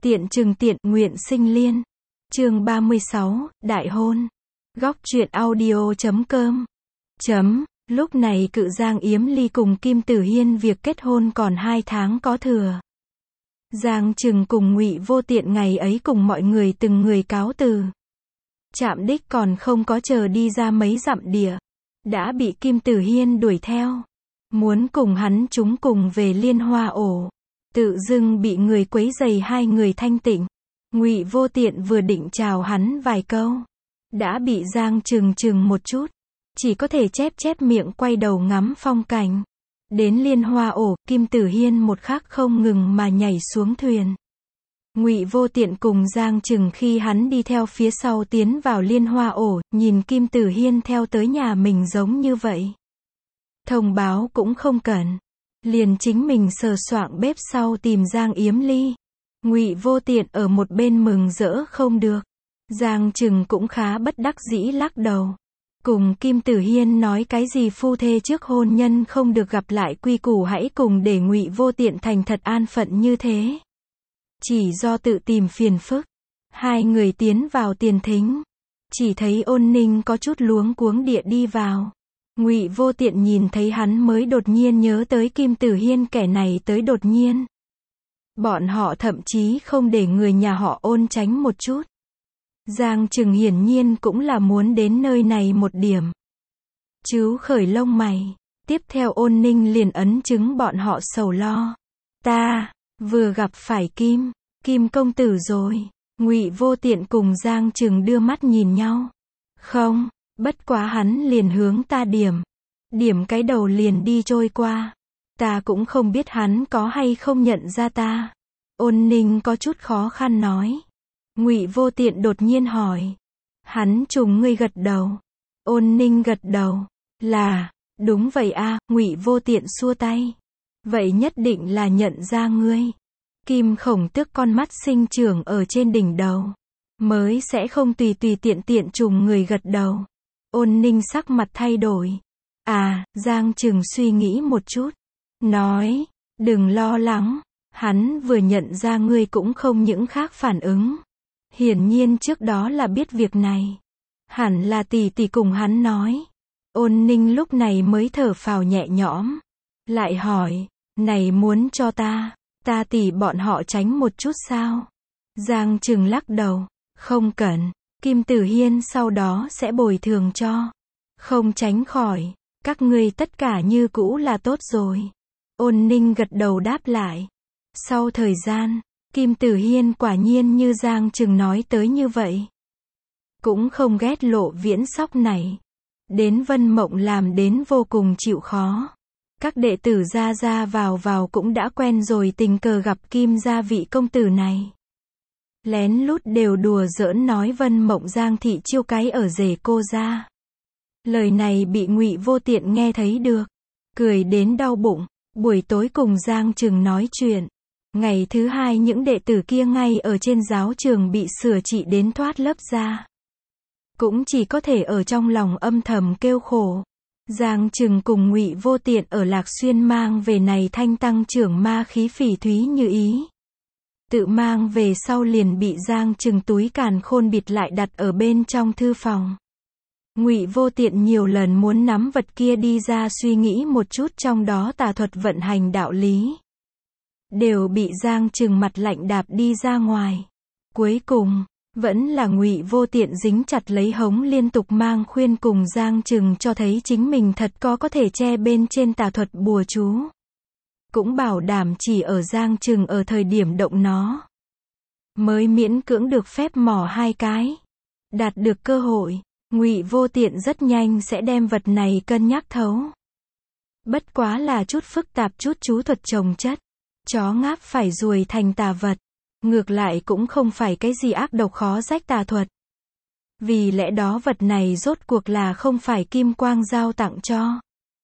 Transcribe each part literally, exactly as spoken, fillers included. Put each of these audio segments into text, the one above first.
Tiện trừng tiện, nguyện sinh liên. Chương ba mươi sáu, Đại hôn. Góc truyện audio chấm com. Chấm, lúc này cự Giang Yếm Ly cùng Kim Tử Hiên việc kết hôn còn hai tháng có thừa. Giang Trừng cùng Ngụy Vô Tiện ngày ấy cùng mọi người từng người cáo từ. Trạm đích còn không có chờ đi ra mấy dặm địa, đã bị Kim Tử Hiên đuổi theo. Muốn cùng hắn chúng cùng về Liên Hoa ổ. Tự dưng bị người quấy rầy hai người thanh tịnh. Ngụy Vô Tiện vừa định chào hắn vài câu, đã bị Giang Trừng trừng một chút, chỉ có thể chép chép miệng quay đầu ngắm phong cảnh. Đến Liên Hoa ổ, Kim Tử Hiên một khắc không ngừng mà nhảy xuống thuyền. Ngụy Vô Tiện cùng Giang Trừng khi hắn đi theo phía sau tiến vào Liên Hoa ổ, nhìn Kim Tử Hiên theo tới nhà mình giống như vậy. Thông báo cũng không cần, liền chính mình sờ soạng bếp sau tìm Giang Yếm Ly. Ngụy Vô Tiện ở một bên mừng rỡ không được. Giang Trừng cũng khá bất đắc dĩ lắc đầu. Cùng Kim Tử Hiên nói cái gì phu thê trước hôn nhân không được gặp lại quy củ, hãy cùng để Ngụy Vô Tiện thành thật an phận như thế. Chỉ do tự tìm phiền phức. Hai người tiến vào tiền thính, chỉ thấy Ôn Ninh có chút luống cuống địa đi vào. Ngụy Vô Tiện nhìn thấy hắn mới đột nhiên nhớ tới Kim Tử Hiên, kẻ này tới đột nhiên. Bọn họ thậm chí không để người nhà họ Ôn tránh một chút. Giang Trừng hiển nhiên cũng là muốn đến nơi này một điểm. Chứ khởi lông mày. Tiếp theo Ôn Ninh liền ấn chứng bọn họ sầu lo. Ta, vừa gặp phải Kim, Kim công tử rồi. Ngụy Vô Tiện cùng Giang Trừng đưa mắt nhìn nhau. Không, bất quá hắn liền hướng ta điểm. Điểm cái đầu liền đi trôi qua. Ta cũng không biết hắn có hay không nhận ra ta. Ôn Ninh có chút khó khăn nói. Ngụy Vô Tiện đột nhiên hỏi. Hắn trùng ngươi gật đầu. Ôn Ninh gật đầu. Là, đúng vậy a. Ngụy Vô Tiện xua tay. Vậy nhất định là nhận ra ngươi. Kim khổng tước con mắt sinh trưởng ở trên đỉnh đầu, mới sẽ không tùy tùy tiện tiện trùng người gật đầu. Ôn Ninh sắc mặt thay đổi. À, Giang Trừng suy nghĩ một chút. Nói, đừng lo lắng. Hắn vừa nhận ra ngươi cũng không những khác phản ứng. Hiển nhiên trước đó là biết việc này. Hẳn là tỷ tỷ cùng hắn nói. Ôn Ninh lúc này mới thở phào nhẹ nhõm. Lại hỏi, này muốn cho ta, ta tỷ bọn họ tránh một chút sao? Giang Trừng lắc đầu. Không cần, Kim Tử Hiên sau đó sẽ bồi thường cho. Không tránh khỏi, các ngươi tất cả như cũ là tốt rồi. Ôn Ninh gật đầu đáp lại. Sau thời gian, Kim Tử Hiên quả nhiên như Giang Trừng nói tới như vậy. Cũng không ghét Lộ Viễn sóc này. Đến Vân Mộng làm đến vô cùng chịu khó. Các đệ tử ra ra vào vào cũng đã quen rồi tình cờ gặp Kim gia vị công tử này. Lén lút đều đùa giỡn nói Vân Mộng Giang thị chiêu cái ở rể cô gia. Lời này bị Ngụy Vô Tiện nghe thấy được. Cười đến đau bụng. Buổi tối cùng Giang Trừng nói chuyện. Ngày thứ hai những đệ tử kia ngay ở trên giáo trường bị sửa trị đến thoát lớp ra. Cũng chỉ có thể ở trong lòng âm thầm kêu khổ. Giang Trừng cùng Ngụy Vô Tiện ở Lạc Xuyên mang về này thanh tăng trưởng ma khí phỉ thúy như ý. Tự mang về sau liền bị Giang Trừng túi càn khôn bịt lại đặt ở bên trong thư phòng. Ngụy Vô Tiện nhiều lần muốn nắm vật kia đi ra suy nghĩ một chút trong đó tà thuật vận hành đạo lý. Đều bị Giang Trừng mặt lạnh đạp đi ra ngoài. Cuối cùng, vẫn là Ngụy Vô Tiện dính chặt lấy hống liên tục mang khuyên cùng Giang Trừng cho thấy chính mình thật có có thể che bên trên tà thuật bùa chú. Cũng bảo đảm chỉ ở Giang Trừng ở thời điểm động nó, mới miễn cưỡng được phép mò hai cái. Đạt được cơ hội, Ngụy Vô Tiện rất nhanh sẽ đem vật này cân nhắc thấu. Bất quá là chút phức tạp chút chú thuật chồng chất. Chó ngáp phải ruồi thành tà vật. Ngược lại cũng không phải cái gì ác độc khó rách tà thuật. Vì lẽ đó vật này rốt cuộc là không phải Kim Quang giao tặng cho.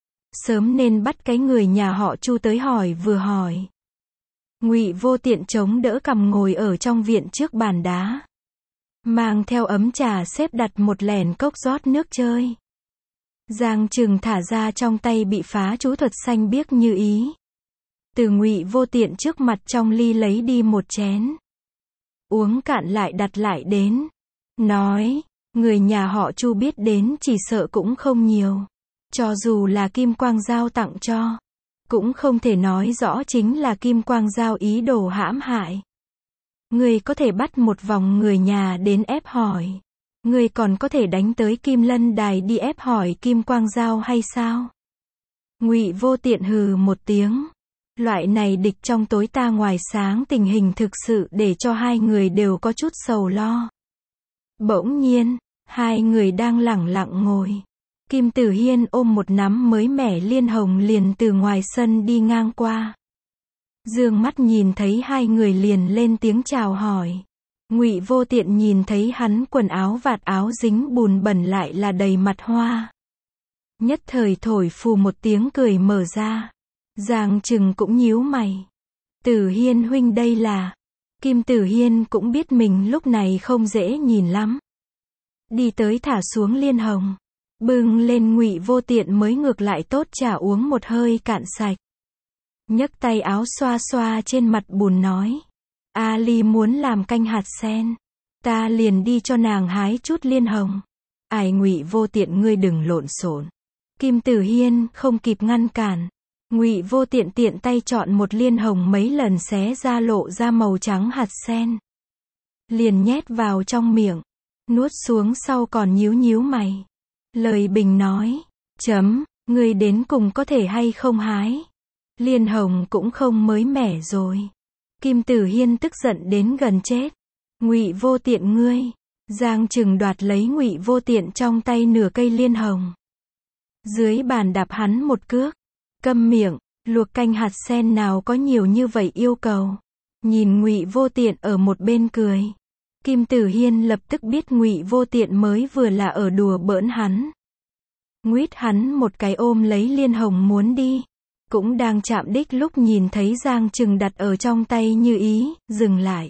Sớm nên bắt cái người nhà họ Chu tới hỏi vừa hỏi. Ngụy Vô Tiện chống đỡ cằm ngồi ở trong viện trước bàn đá. Mang theo ấm trà xếp đặt một lèn cốc rót nước chơi. Giang Trừng thả ra trong tay bị phá chú thuật xanh biếc như ý. Từ Ngụy Vô Tiện trước mặt trong ly lấy đi một chén. uống cạn lại đặt lại đến. Nói, người nhà họ Chu biết đến chỉ sợ cũng không nhiều. Cho dù là Kim Quang Giao tặng cho, cũng không thể nói rõ chính là Kim Quang Giao ý đồ hãm hại. Người có thể bắt một vòng người nhà đến ép hỏi. Người còn có thể đánh tới Kim Lân Đài đi ép hỏi Kim Quang Giao hay sao? Ngụy Vô Tiện hừ một tiếng. Loại này địch trong tối ta ngoài sáng tình hình thực sự để cho hai người đều có chút sầu lo. Bỗng nhiên, hai người đang lẳng lặng ngồi. Kim Tử Hiên ôm một nắm mới mẻ liên hồng liền từ ngoài sân đi ngang qua. Dương mắt nhìn thấy hai người liền lên tiếng chào hỏi. Ngụy Vô Tiện nhìn thấy hắn quần áo vạt áo dính bùn bẩn lại là đầy mặt hoa. Nhất thời thổi phù một tiếng cười mở ra. Giang Trừng cũng nhíu mày. Tử Hiên huynh đây là... Kim Tử Hiên cũng biết mình lúc này không dễ nhìn lắm. Đi tới thả xuống liên hồng. Bưng lên Ngụy Vô Tiện mới ngược lại tốt trà uống một hơi cạn sạch. Nhấc tay áo xoa xoa trên mặt bùn nói. A Ly muốn làm canh hạt sen. Ta liền đi cho nàng hái chút liên hồng. Ai Ngụy Vô Tiện ngươi đừng lộn xộn. Kim Tử Hiên không kịp ngăn cản. Ngụy Vô Tiện tiện tay chọn một liên hồng mấy lần xé ra lộ ra màu trắng hạt sen. Liền nhét vào trong miệng. Nuốt xuống sau còn nhíu nhíu mày. Lời bình nói. Chấm, ngươi đến cùng có thể hay không hái. Liên hồng cũng không mới mẻ rồi. Kim Tử Hiên tức giận đến gần chết. Ngụy Vô Tiện ngươi. Giang Trừng đoạt lấy Ngụy Vô Tiện trong tay nửa cây liên hồng. Dưới bàn đạp hắn một cước. Câm miệng, luộc canh hạt sen nào có nhiều như vậy yêu cầu. Nhìn Ngụy Vô Tiện ở một bên cười. Kim Tử Hiên lập tức biết Ngụy Vô Tiện mới vừa là ở đùa bỡn hắn. Nguýt hắn một cái ôm lấy liên hồng muốn đi. Cũng đang chạm đích lúc nhìn thấy Giang Trừng đặt ở trong tay như ý, dừng lại.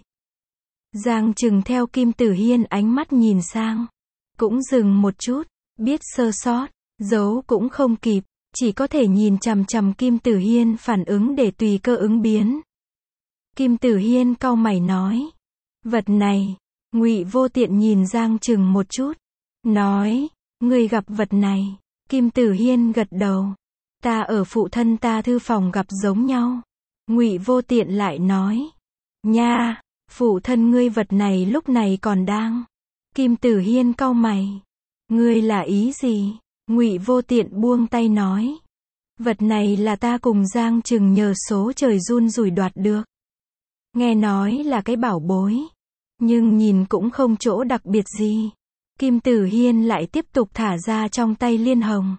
Giang Trừng theo Kim Tử Hiên ánh mắt nhìn sang. Cũng dừng một chút, biết sơ sót, giấu cũng không kịp, chỉ có thể nhìn chằm chằm Kim Tử Hiên phản ứng để tùy cơ ứng biến. Kim Tử Hiên cau mày nói. Vật này, Ngụy Vô Tiện nhìn Giang Trừng một chút. Nói, ngươi gặp vật này. Kim Tử Hiên gật đầu. Ta ở phụ thân ta thư phòng gặp giống nhau. Ngụy Vô Tiện lại nói. Nha, phụ thân ngươi vật này lúc này còn đang. Kim Tử Hiên cau mày. Ngươi là ý gì? Ngụy Vô Tiện buông tay nói. Vật này là ta cùng Giang Trừng nhờ số trời run rủi đoạt được. Nghe nói là cái bảo bối. Nhưng nhìn cũng không chỗ đặc biệt gì. Kim Tử Hiên lại tiếp tục thả ra trong tay liên hồng.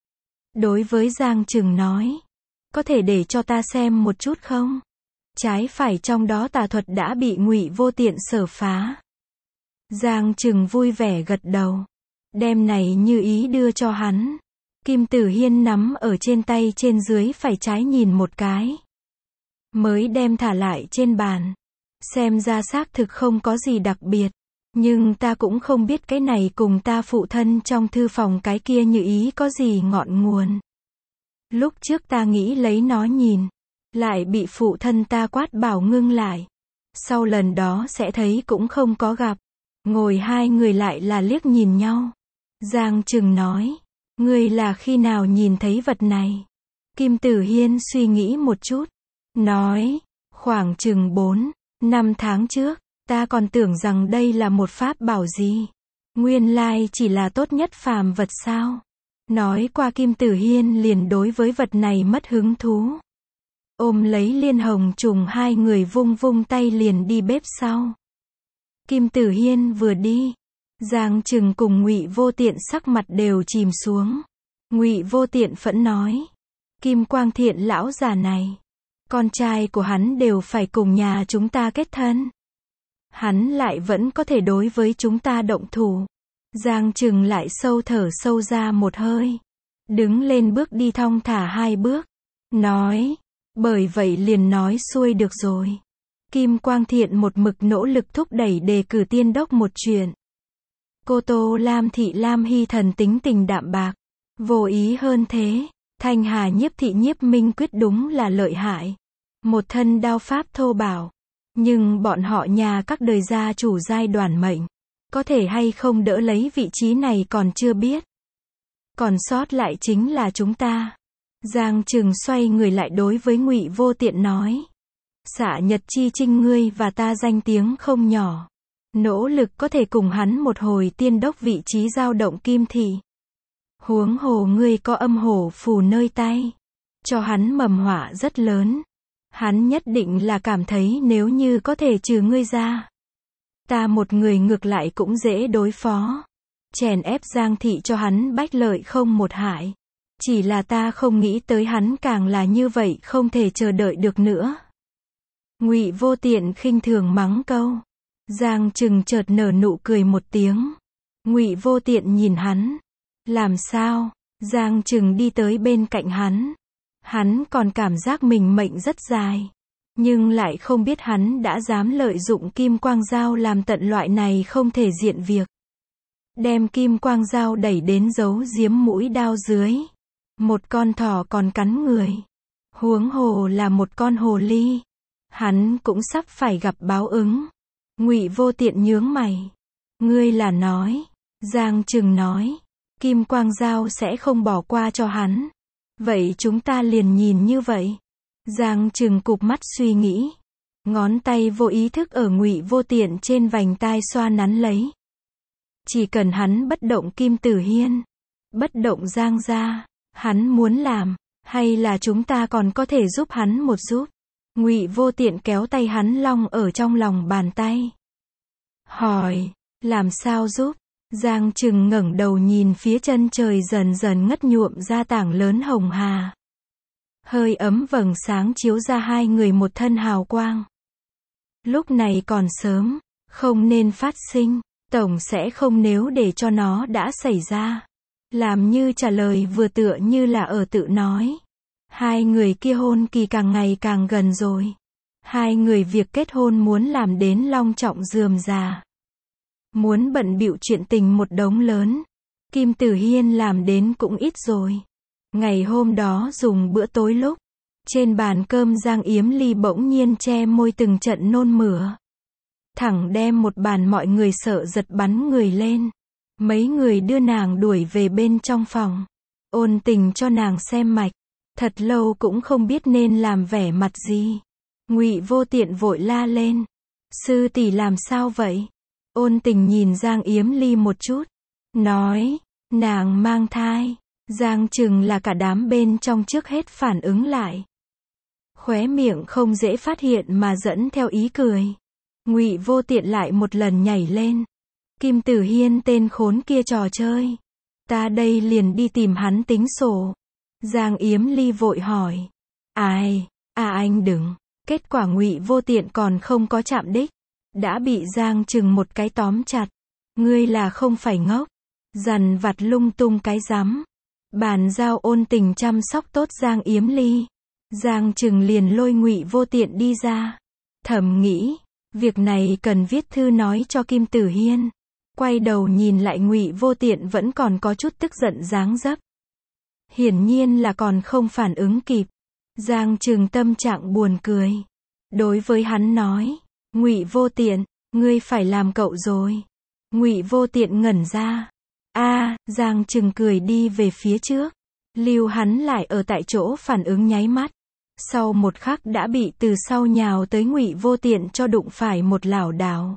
Đối với Giang Trừng nói. Có thể để cho ta xem một chút không? Trái phải trong đó tà thuật đã bị Ngụy Vô Tiện sở phá. Giang Trừng vui vẻ gật đầu. Đem này như ý đưa cho hắn. Kim Tử Hiên nắm ở trên tay trên dưới phải trái nhìn một cái. Mới đem thả lại trên bàn. Xem ra xác thực không có gì đặc biệt. Nhưng ta cũng không biết cái này cùng ta phụ thân trong thư phòng cái kia như ý có gì ngọn nguồn. Lúc trước ta nghĩ lấy nó nhìn. Lại bị phụ thân ta quát bảo ngưng lại. Sau lần đó sẽ thấy cũng không có gặp. Ngồi hai người lại là liếc nhìn nhau. Giang Trừng nói. Ngươi là khi nào nhìn thấy vật này? Kim Tử Hiên suy nghĩ một chút. Nói. Khoảng chừng bốn, năm tháng trước. Ta còn tưởng rằng đây là một pháp bảo gì. Nguyên lai chỉ là tốt nhất phàm vật sao? Nói qua Kim Tử Hiên liền đối với vật này mất hứng thú. Ôm lấy liên hồng trùng hai người vung vung tay liền đi bếp sau. Kim Tử Hiên vừa đi. Giang Trừng cùng Ngụy Vô Tiện sắc mặt đều chìm xuống. Ngụy Vô Tiện phẫn nói. Kim Quang Thiện lão già này. Con trai của hắn đều phải cùng nhà chúng ta kết thân. Hắn lại vẫn có thể đối với chúng ta động thủ. Giang Trừng lại sâu thở sâu ra một hơi. Đứng lên bước đi thong thả hai bước. Nói. Bởi vậy liền nói xuôi được rồi. Kim Quang Thiện một mực nỗ lực thúc đẩy đề cử tiên đốc một chuyện. Cô Tô Lam Thị Lam Hy thần tính tình đạm bạc. Vô ý hơn thế. Thanh Hà Nhiếp Thị Nhiếp Minh Quyết đúng là lợi hại. Một thân đao pháp thô bảo. Nhưng bọn họ nhà các đời gia chủ giai đoàn mệnh, có thể hay không đỡ lấy vị trí này còn chưa biết. Còn sót lại chính là chúng ta. Giang Trừng xoay người lại đối với Ngụy Vô Tiện nói. Xạ Nhật Chi Trinh ngươi và ta danh tiếng không nhỏ. Nỗ lực có thể cùng hắn một hồi tiên đốc vị trí giao động kim thị. Huống hồ ngươi có âm hổ phù nơi tay. Cho hắn mầm họa rất lớn. Hắn nhất định là cảm thấy nếu như có thể trừ ngươi ra. Ta một người ngược lại cũng dễ đối phó. Chèn ép Giang thị cho hắn bách lợi không một hại. Chỉ là ta không nghĩ tới hắn càng là như vậy không thể chờ đợi được nữa. Ngụy Vô Tiện khinh thường mắng câu. Giang Trừng chợt nở nụ cười một tiếng. Ngụy Vô Tiện nhìn hắn. Làm sao? Giang Trừng đi tới bên cạnh hắn. Hắn còn cảm giác mình mệnh rất dài. Nhưng lại không biết hắn đã dám lợi dụng kim quang dao làm tận loại này không thể diện việc. Đem kim quang dao đẩy đến giấu giếm mũi đao dưới. Một con thỏ còn cắn người. Huống hồ là một con hồ ly. Hắn cũng sắp phải gặp báo ứng. Ngụy Vô Tiện nhướng mày. Ngươi là nói. Giang Trừng nói. Kim quang dao sẽ không bỏ qua cho hắn. Vậy chúng ta liền nhìn như vậy. Giang Trừng cụp mắt suy nghĩ. Ngón tay vô ý thức ở Ngụy Vô Tiện trên vành tai xoa nắn lấy. Chỉ cần hắn bất động Kim Tử Hiên. Bất động Giang gia. Hắn muốn làm. Hay là chúng ta còn có thể giúp hắn một giúp. Ngụy Vô Tiện kéo tay hắn long ở trong lòng bàn tay. Hỏi. Làm sao giúp? Giang Trừng ngẩng đầu nhìn phía chân trời dần dần ngất nhuộm ra tảng lớn hồng hà. Hơi ấm vầng sáng chiếu ra hai người một thân hào quang. Lúc này còn sớm, không nên phát sinh, tổng sẽ không nếu để cho nó đã xảy ra. Làm như trả lời vừa tựa như là ở tự nói. Hai người kia hôn kỳ càng ngày càng gần rồi. Hai người việc kết hôn muốn làm đến long trọng rườm rà. Muốn bận bịu chuyện tình một đống lớn. Kim Tử Hiên làm đến cũng ít rồi. Ngày hôm đó dùng bữa tối lúc. Trên bàn cơm Giang Yếm Ly bỗng nhiên che môi từng trận nôn mửa. Thẳng đem một bàn mọi người sợ giật bắn người lên. Mấy người đưa nàng đuổi về bên trong phòng. Ôn Tình cho nàng xem mạch. Thật lâu cũng không biết nên làm vẻ mặt gì. Ngụy Vô Tiện vội la lên. Sư tỷ làm sao vậy? Ôn Tình nhìn Giang Yếm Ly một chút. Nói, nàng mang thai. Giang Trừng là cả đám bên trong trước hết phản ứng lại. Khóe miệng không dễ phát hiện mà dẫn theo ý cười. Ngụy Vô Tiện lại một lần nhảy lên. Kim Tử Hiên tên khốn kia trò chơi. Ta đây liền đi tìm hắn tính sổ. Giang Yếm Ly vội hỏi. Ai? À anh đừng. Kết quả Ngụy Vô Tiện còn không có chạm đích. Đã bị Giang Trừng một cái tóm chặt. Ngươi là không phải ngốc. Dằn vặt lung tung cái rắm. Bàn giao Ôn Tình chăm sóc tốt Giang Yếm Ly. Giang Trừng liền lôi Ngụy Vô Tiện đi ra. Thầm nghĩ. Việc này cần viết thư nói cho Kim Tử Hiên. Quay đầu nhìn lại Ngụy Vô Tiện vẫn còn có chút tức giận dáng dấp. Hiển nhiên là còn không phản ứng kịp. Giang Trừng tâm trạng buồn cười. Đối với hắn nói. Ngụy Vô Tiện, ngươi phải làm cậu rồi. Ngụy Vô Tiện ngẩn ra. A, Giang Trừng cười đi về phía trước. Lưu hắn lại ở tại chỗ phản ứng nháy mắt. Sau một khắc đã bị từ sau nhào tới Ngụy Vô Tiện cho đụng phải một lảo đảo.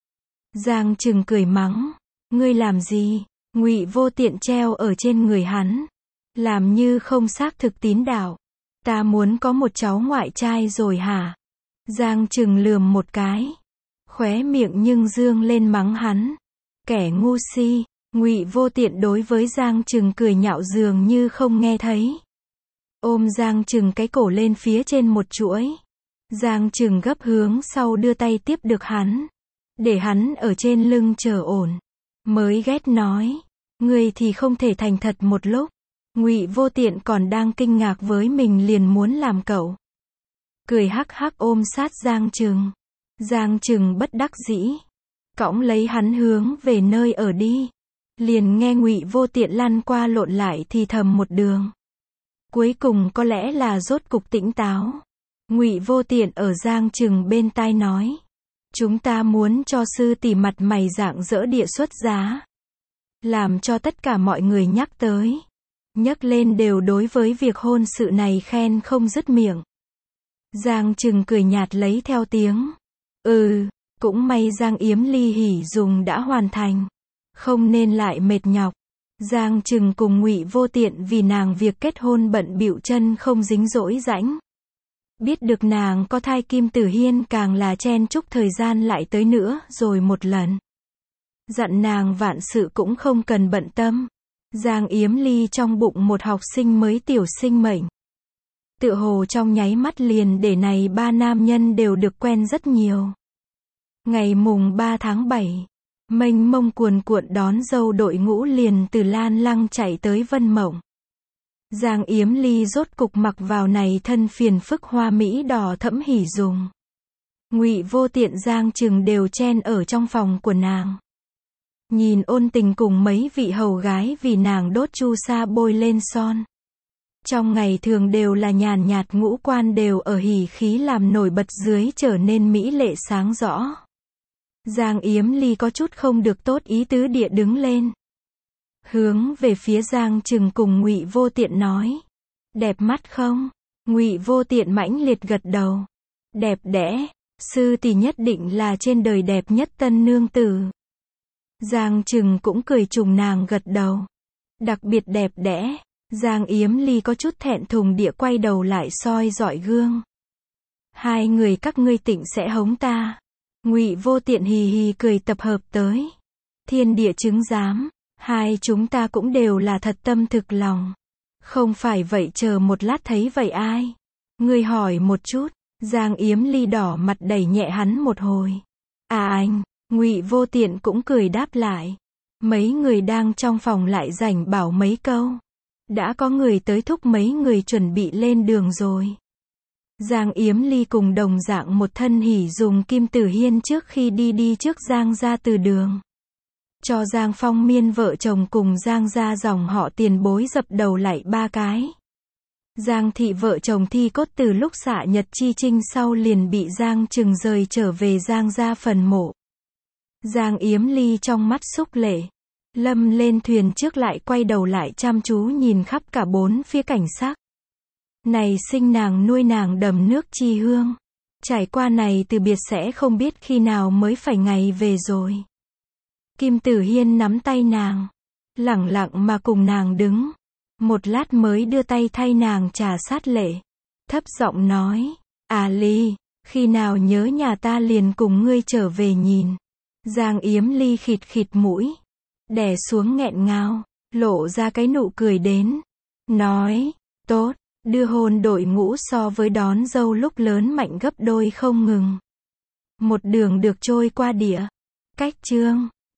Giang Trừng cười mắng. Ngươi làm gì? Ngụy Vô Tiện treo ở trên người hắn. Làm như không xác thực tín đạo. Ta muốn có một cháu ngoại trai rồi hả? Giang Trừng lườm một cái. Khóe miệng nhưng dương lên mắng hắn. Kẻ ngu si. Ngụy Vô Tiện đối với Giang Trừng cười nhạo dường như không nghe thấy. Ôm Giang Trừng cái cổ lên phía trên một chuỗi. Giang Trừng gấp hướng sau đưa tay tiếp được hắn. Để hắn ở trên lưng chờ ổn. Mới ghét nói. Ngươi thì không thể thành thật một lúc. Ngụy Vô Tiện còn đang kinh ngạc với mình liền muốn làm cậu. Cười hắc hắc ôm sát Giang Trừng. Giang Trừng bất đắc dĩ. Cõng lấy hắn hướng về nơi ở đi. Liền nghe Ngụy Vô Tiện lăn qua lộn lại thì thầm một đường. Cuối cùng có lẽ là rốt cục tỉnh táo. Ngụy Vô Tiện ở Giang Trừng bên tai nói. Chúng ta muốn cho sư tỷ mặt mày rạng rỡ địa xuất giá. Làm cho tất cả mọi người nhắc tới. Nhắc lên đều đối với việc hôn sự này khen không dứt miệng. Giang Trừng cười nhạt lấy theo tiếng. Ừ, cũng may Giang Yếm Ly hỉ dùng đã hoàn thành. Không nên lại mệt nhọc. Giang Trừng cùng Ngụy Vô Tiện vì nàng việc kết hôn bận bịu chân không dính dỗi rãnh. Biết được nàng có thai Kim Tử Hiên càng là chen chúc thời gian lại tới nữa rồi một lần. Dặn nàng vạn sự cũng không cần bận tâm. Giang Yếm Ly trong bụng một học sinh mới tiểu sinh mệnh. Tựa hồ trong nháy mắt liền để này ba nam nhân đều được quen rất nhiều. Ngày mùng ba tháng bảy, mênh mông cuồn cuộn đón dâu đội ngũ liền từ Lan Lăng chạy tới Vân Mộng. Giang Yếm Ly rốt cục mặc vào này thân phiền phức hoa mỹ đỏ thẫm hỉ dùng. Ngụy Vô Tiện Giang Trừng đều chen ở trong phòng của nàng. Nhìn Ôn Tình cùng mấy vị hầu gái vì nàng đốt chu sa bôi lên son. Trong ngày thường đều là nhàn nhạt ngũ quan đều ở hỉ khí làm nổi bật dưới trở nên mỹ lệ sáng rõ. Giang Yếm Ly có chút không được tốt ý tứ địa đứng lên. Hướng về phía Giang Trừng cùng Ngụy Vô Tiện nói. Đẹp mắt không? Ngụy Vô Tiện mãnh liệt gật đầu. Đẹp đẽ, sư tỷ nhất định là trên đời đẹp nhất tân nương tử. Giang Trừng cũng cười trùng nàng gật đầu. Đặc biệt đẹp đẽ. Giang Yếm Ly có chút thẹn thùng địa quay đầu lại soi dọi gương. Hai người các ngươi tịnh sẽ hống ta. Ngụy Vô Tiện hì hì cười tập hợp tới. Thiên địa chứng giám. Hai chúng ta cũng đều là thật tâm thực lòng. Không phải vậy chờ một lát thấy vậy ai? Ngươi hỏi một chút. Giang Yếm Ly đỏ mặt đẩy nhẹ hắn một hồi. À anh, Ngụy Vô Tiện cũng cười đáp lại. Mấy người đang trong phòng lại rảnh bảo mấy câu. Đã có người tới thúc mấy người chuẩn bị lên đường rồi. Giang Yếm Ly cùng đồng dạng một thân hỉ dùng Kim Tử Hiên trước khi đi đi trước Giang ra từ đường. Cho Giang Phong Miên vợ chồng cùng Giang ra dòng họ tiền bối dập đầu lại ba cái. Giang thị vợ chồng thi cốt từ lúc xạ nhật chi trinh sau liền bị Giang Trừng rời trở về Giang ra phần mộ. Giang Yếm Ly trong mắt xúc lệ. Lâm lên thuyền trước lại quay đầu lại chăm chú nhìn khắp cả bốn phía cảnh sắc. Này sinh nàng nuôi nàng đầm nước chi hương. Trải qua này từ biệt sẽ không biết khi nào mới phải ngày về rồi. Kim Tử Hiên nắm tay nàng. Lẳng lặng mà cùng nàng đứng. Một lát mới đưa tay thay nàng trà sát lệ. Thấp giọng nói. À Ly, khi nào nhớ nhà ta liền cùng ngươi trở về nhìn. Giang Yếm Ly khịt khịt mũi. Đè xuống nghẹn ngào. Lộ ra cái nụ cười đến. Nói. Tốt. Đưa hôn đội ngũ so với đón dâu lúc lớn mạnh gấp đôi không ngừng. Một đường được trôi qua địa. Cách chương.